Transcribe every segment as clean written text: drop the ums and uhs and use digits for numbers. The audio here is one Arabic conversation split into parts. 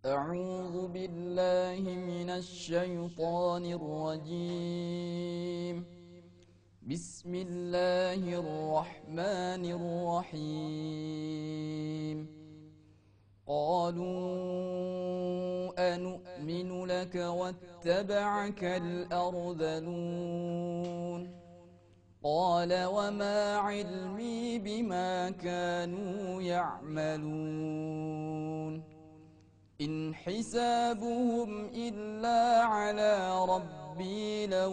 أعوذ بالله من الشيطان الرجيم. بسم الله الرحمن الرحيم. قالوا أنؤمن لك واتبعك الأرذلون. قال وما علمي بما كانوا يعملون. إن حسابهم إلا على ربي لو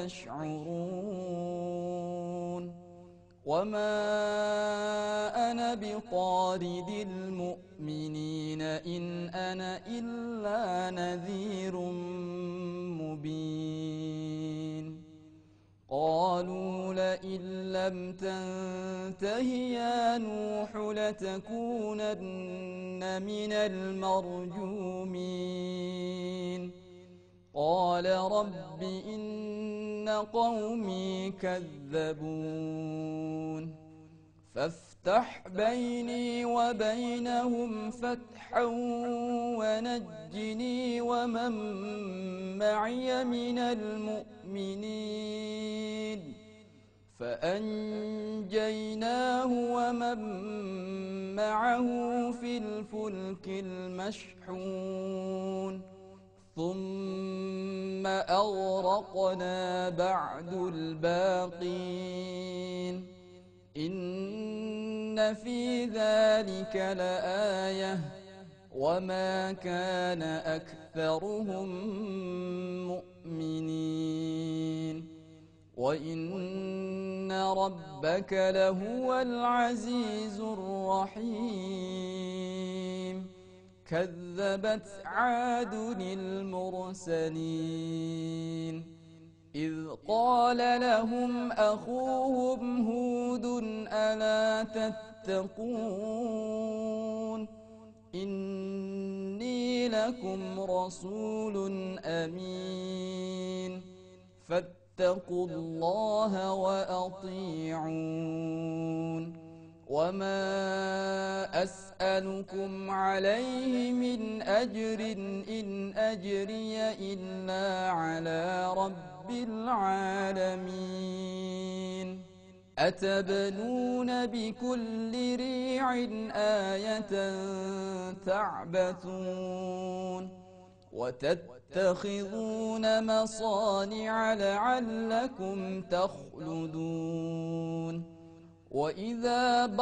تشعرون. وما أنا بطارد المؤمنين إن أنا إلا نذير مبين. قالوا لئن لم تنته يا نوح لتكونن من المرجومين. قال رب إن قومي كذبون فافتح بيني وبينهم فتحا ونجني ومن معي من المؤمنين. فأنجيناه ومن معه في الفلك المشحون ثم أغرقنا بعد الباقين. إن في ذلك لآية وما كان أكثرهم مؤمنين وإن ربك لهو العزيز الرحيم. كذبت عاد المرسلين إذ قال لهم أخوهم هود ألا تتقون إني لكم رسول أمين فاتقوا الله وأطيعون. وما أسألكم عليه من أجر إن أجري إلا على رب العالمين. أتبنون بكل ريع آية تعبثون وتتخذون مصانع لعلكم تخلدون. وإذا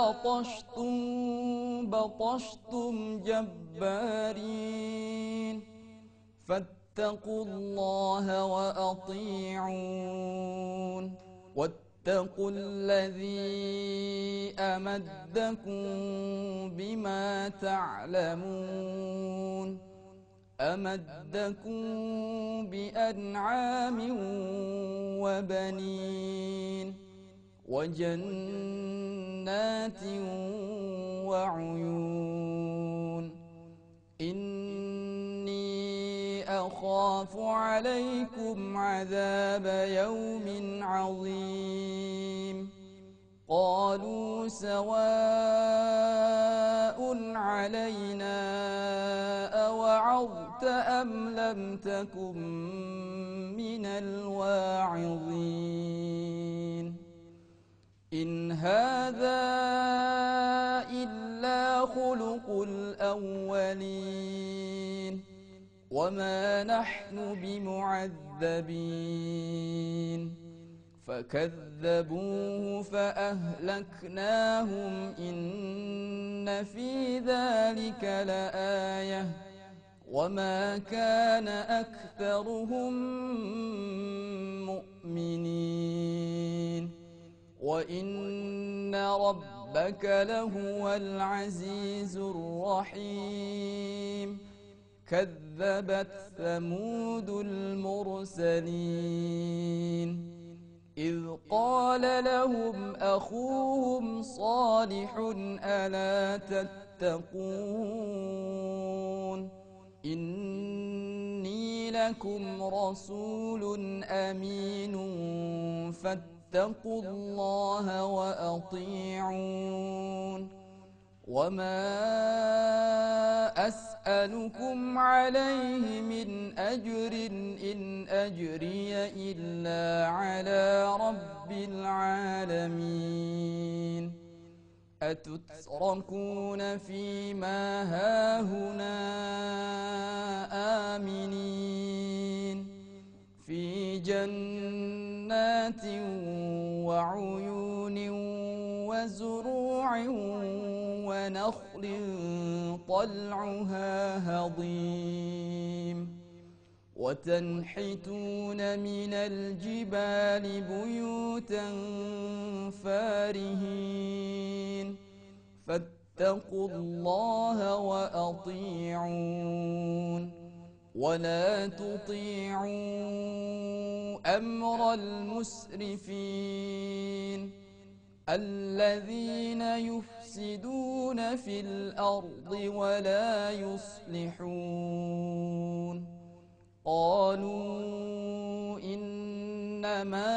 بطشتم جبارين فاتقوا الله وأطيعون. واتقوا الذي أمدكم بما تعلمون أمدكم بأنعام وبنين وجنات وعيون. إني أخاف عليكم عذاب يوم عظيم. قالوا سواء علينا أوعظت أم لم تكن من الواعظين. إن هذا إلا خلق الأولين وما نحن بمعذبين. فكذبوه فأهلكناهم إن في ذلك لآية وما كان أكثرهم مؤمنين وإن ربك لهو العزيز الرحيم. كذبت ثمود المرسلين إذ قال لهم أخوهم صالح ألا تتقون إني لكم رسول أمين فاتقوا الله وأطيعون. وما أسألكم أسألكم عليه من أجر إن أجري إلا على رب العالمين أتتركون فيما هاهنا آمنين في جنات وعيون وزروع ونخل طلعها هضيم وتنحتون من الجبال بيوتا فارهين فاتقوا الله وأطيعون ولا تطيعوا أمر المسرفين الذين يفسدون في الأرض ولا يصلحون قالوا إنما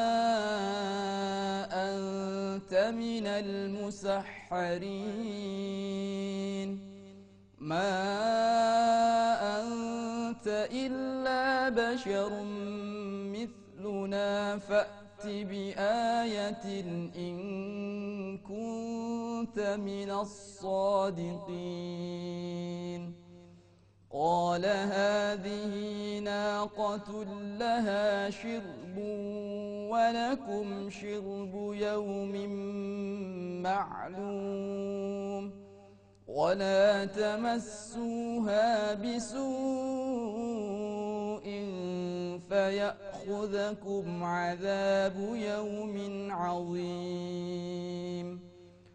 أنت من المسحرين ما أنت إلا بشر مثلنا فأت بآية إن كنت من الصادقين قال هذه ناقة لها شرب ولكم شرب يوم معلوم ولا تمسوها بسوء فيأخذكم عذاب يوم عظيم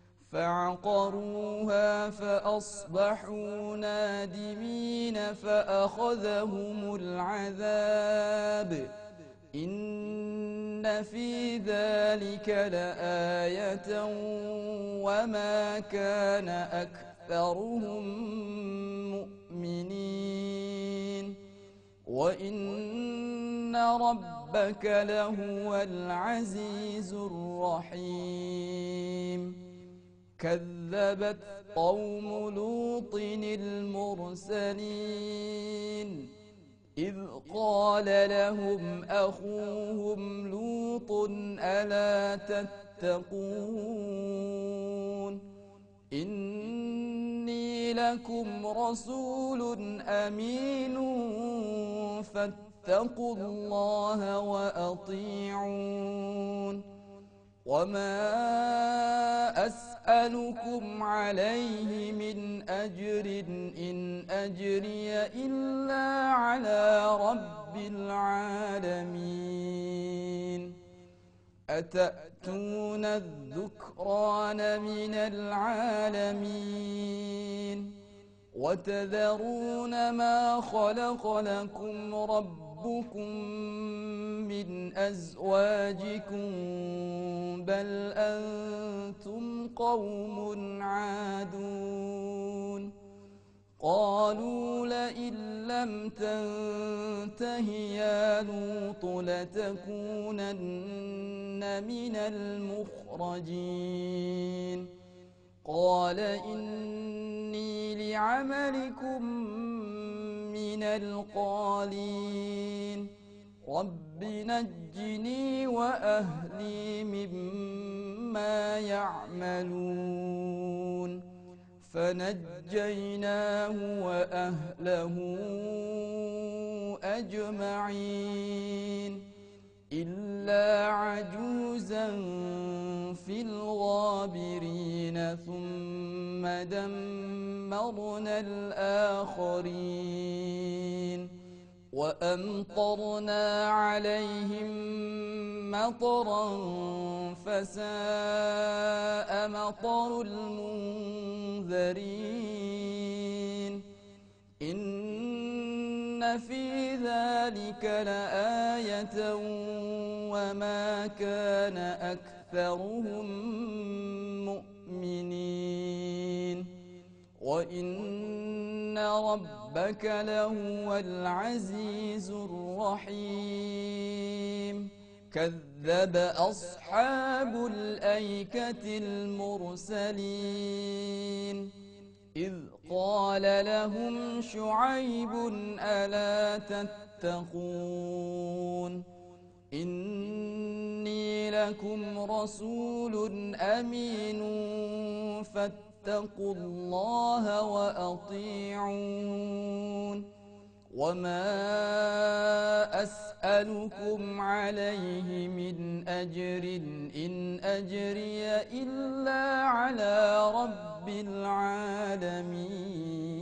فعقروها فأصبحوا نادمين فأخذهم العذاب إن في ذلك لآية وما كان أكثرهم مؤمنين وإن ربك لهو العزيز الرحيم كذبت قوم لوط المرسلين إذ قال لهم أخوهم لوط ألا تتقون إني لكم رسول أمين فاتقوا الله وأطيعون وما أسألكم عليه من أجر إن أجري إلا على رب العالمين أتأتون الذكران من العالمين وتذرون ما خلق لكم ربكم من أزواجكم بل أنتم قوم عادون قالوا لئن لم تنته يا لوط لتكونن من المخرجين قال إني لعملكم من القالين رب نجني وأهلي مما يعملون فنجيناه وأهله أجمعين إلا عجوزا في الغابرين ثم دمرنا الآخرين وأمطرنا عليهم مطرا فساء مطر المنذرين إن في ذلك لآية وما كان أكثرهم مؤمنين وإن ربك لهو العزيز الرحيم كذب أصحاب الأيكة المرسلين إذ قال لهم شعيب ألا تتقون إني لكم رسول أمين فاتقوا الله وأطيعون وما أسألكم عليه من أجر إن أجري إلا على رب العالمين